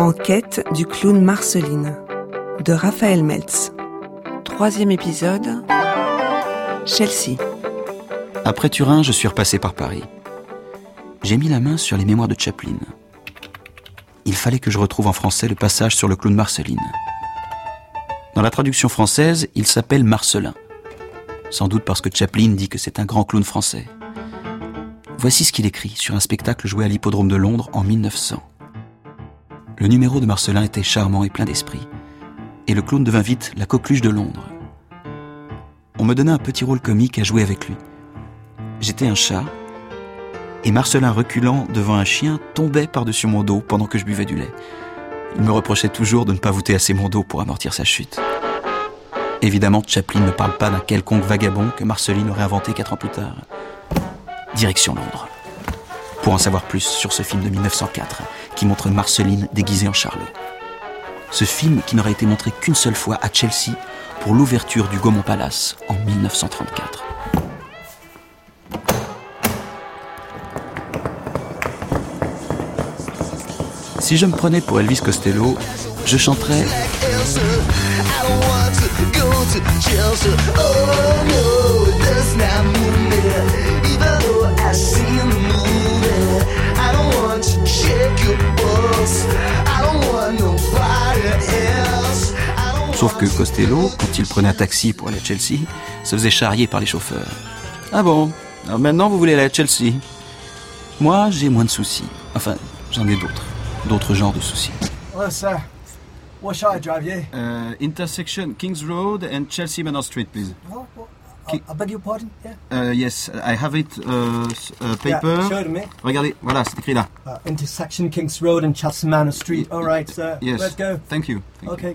En quête du clown Marceline, de Raphaël Meltz. 3e épisode, Chelsea. Après Turin, je suis repassé par Paris. J'ai mis la main sur les mémoires de Chaplin. Il fallait que je retrouve en français le passage sur le clown Marceline. Dans la traduction française, il s'appelle Marcelin. Sans doute parce que Chaplin dit que c'est un grand clown français. Voici ce qu'il écrit sur un spectacle joué à l'Hippodrome de Londres en 1900. Le numéro de Marcelin était charmant et plein d'esprit. Et le clown devint vite la coqueluche de Londres. On me donna un petit rôle comique à jouer avec lui. J'étais un chat, et Marcelin, reculant devant un chien, tombait par-dessus mon dos pendant que je buvais du lait. Il me reprochait toujours de ne pas voûter assez mon dos pour amortir sa chute. Évidemment, Chaplin ne parle pas d'un quelconque vagabond que Marceline aurait inventé 4 ans plus tard. Direction Londres. Pour en savoir plus sur ce film de 1904, qui montre Marceline déguisée en Charlot. Ce film qui n'aurait été montré qu'une seule fois à Chelsea pour l'ouverture du Gaumont Palace en 1934. Si je me prenais pour Elvis Costello, je chanterais Sauf que Costello, quand il prenait un taxi pour aller à Chelsea, se faisait charrier par les chauffeurs. Ah bon, alors maintenant vous voulez aller à Chelsea? Moi, j'ai moins de soucis. Enfin, j'en ai d'autres genres de soucis. Hello, sir. What shall I drive you? Intersection Kings Road and Chelsea Manor Street, please. What? I beg your pardon? Yeah. Yes, I have it, paper. Yeah, show it to me. Regardez, voilà, c'est écrit là. Intersection Kings Road and Chelsea Manor Street. All right, sir. Yes. Let's go. Thank you. Okay.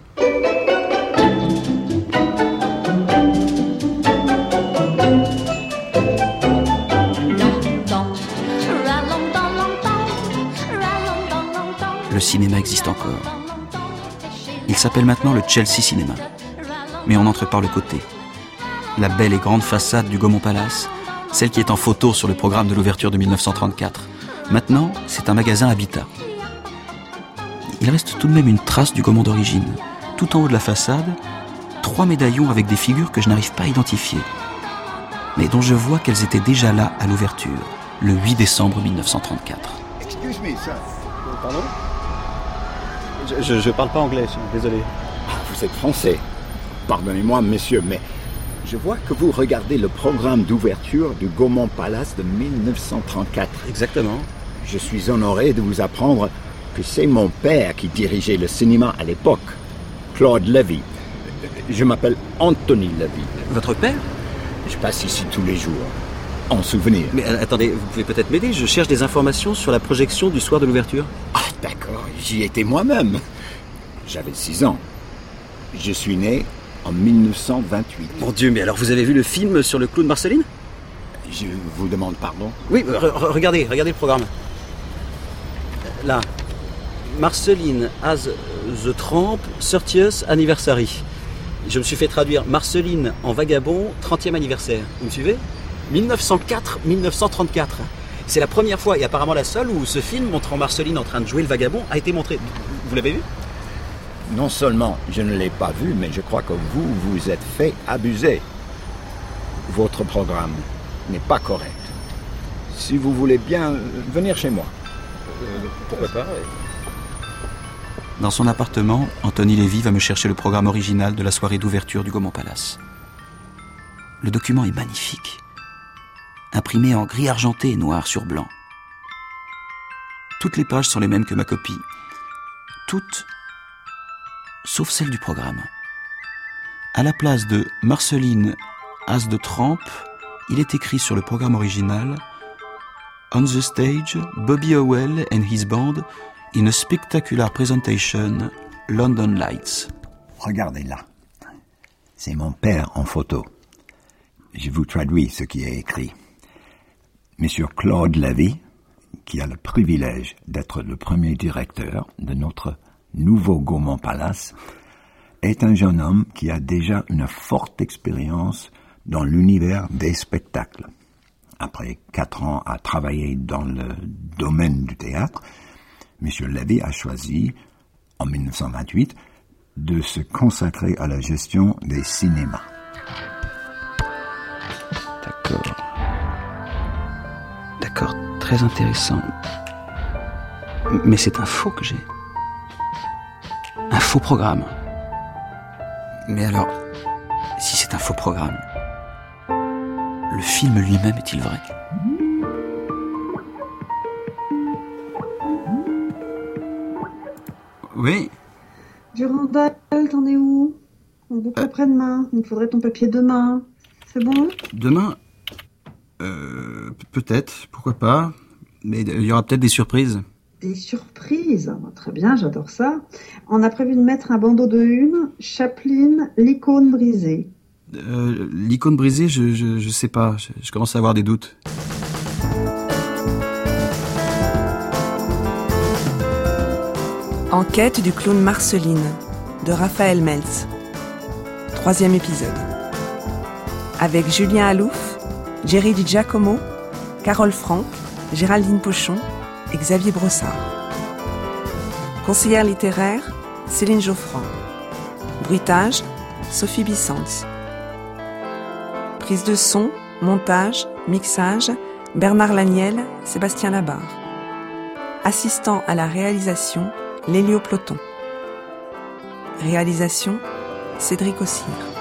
Le cinéma existe encore. Il s'appelle maintenant le Chelsea Cinéma. Mais on entre par le côté. La belle et grande façade du Gaumont Palace, celle qui est en photo sur le programme de l'ouverture de 1934. Maintenant, c'est un magasin Habitat. Il reste tout de même une trace du Gaumont d'origine. Tout en haut de la façade, 3 médaillons avec des figures que je n'arrive pas à identifier, mais dont je vois qu'elles étaient déjà là à l'ouverture, le 8 décembre 1934. Excuse me, sir. Pardon ? Je parle pas anglais, désolé. Vous êtes français. Pardonnez-moi, messieurs, mais je vois que vous regardez le programme d'ouverture du Gaumont Palace de 1934. Exactement. Je suis honoré de vous apprendre que c'est mon père qui dirigeait le cinéma à l'époque, Claude Levy. Je m'appelle Anthony Levy. Votre père ? Je passe ici tous les jours, en souvenir. Mais attendez, vous pouvez peut-être m'aider, je cherche des informations sur la projection du soir de l'ouverture. Ah, d'accord, j'y étais moi-même. J'avais 6 ans. Je suis né en 1928. Mon Dieu, mais alors vous avez vu le film sur le clown Marceline ? Je vous demande pardon ? Oui, regardez le programme. Là, Marceline as the Tramp 30th Anniversary. Je me suis fait traduire Marceline en vagabond 30e anniversaire. Vous me suivez ? 1904-1934. C'est la première fois, et apparemment la seule, où ce film montrant Marceline en train de jouer le vagabond a été montré. Vous l'avez vu ? Non seulement je ne l'ai pas vu, mais je crois que vous vous êtes fait abuser. Votre programme n'est pas correct. Si vous voulez bien venir chez moi. Pourquoi pas, ouais. Dans son appartement, Anthony Levy va me chercher le programme original de la soirée d'ouverture du Gaumont Palace. Le document est magnifique. Imprimé en gris argenté et noir sur blanc. Toutes les pages sont les mêmes que ma copie. Toutes, sauf celle du programme. À la place de Marceline as the Tramp, il est écrit sur le programme original « On the stage, Bobby Howell and his band in a spectacular presentation, London Lights ». Regardez là. C'est mon père en photo. Je vous traduis ce qui est écrit. Monsieur Claude Levy, qui a le privilège d'être le premier directeur de notre nouveau Gaumont Palace, est un jeune homme qui a déjà une forte expérience dans l'univers des spectacles. Après 4 ans à travailler dans le domaine du théâtre, M. Levy a choisi en 1928, de se consacrer à la gestion des cinémas. D'accord, très intéressant. Mais c'est un faux que j'ai. Un faux programme. Mais alors, si c'est un faux programme, le film lui-même est-il vrai ? Oui. Durandal, t'en es où? On boucle après-demain. Il me faudrait ton papier demain. C'est bon? Demain peut-être, pourquoi pas. Mais il y aura peut-être des surprises. Des surprises? Très bien, j'adore ça. On a prévu de mettre un bandeau de une. Chaplin, l'icône brisée. L'icône brisée, je sais pas. Je commence à avoir des doutes. Enquête du clown Marceline de Raphaël Meltz. 3e épisode. Avec Julien Alouf, Jerry Di Giacomo, Carole Franck, Géraldine Pochon et Xavier Brossard. Conseillère littéraire, Céline Geoffroy. Bruitage, Sophie Bissens. Prise de son, montage, mixage, Bernard Laniel, Sébastien Labarre. Assistant à la réalisation, Lélio Ploton. Réalisation, Cédric Ossire.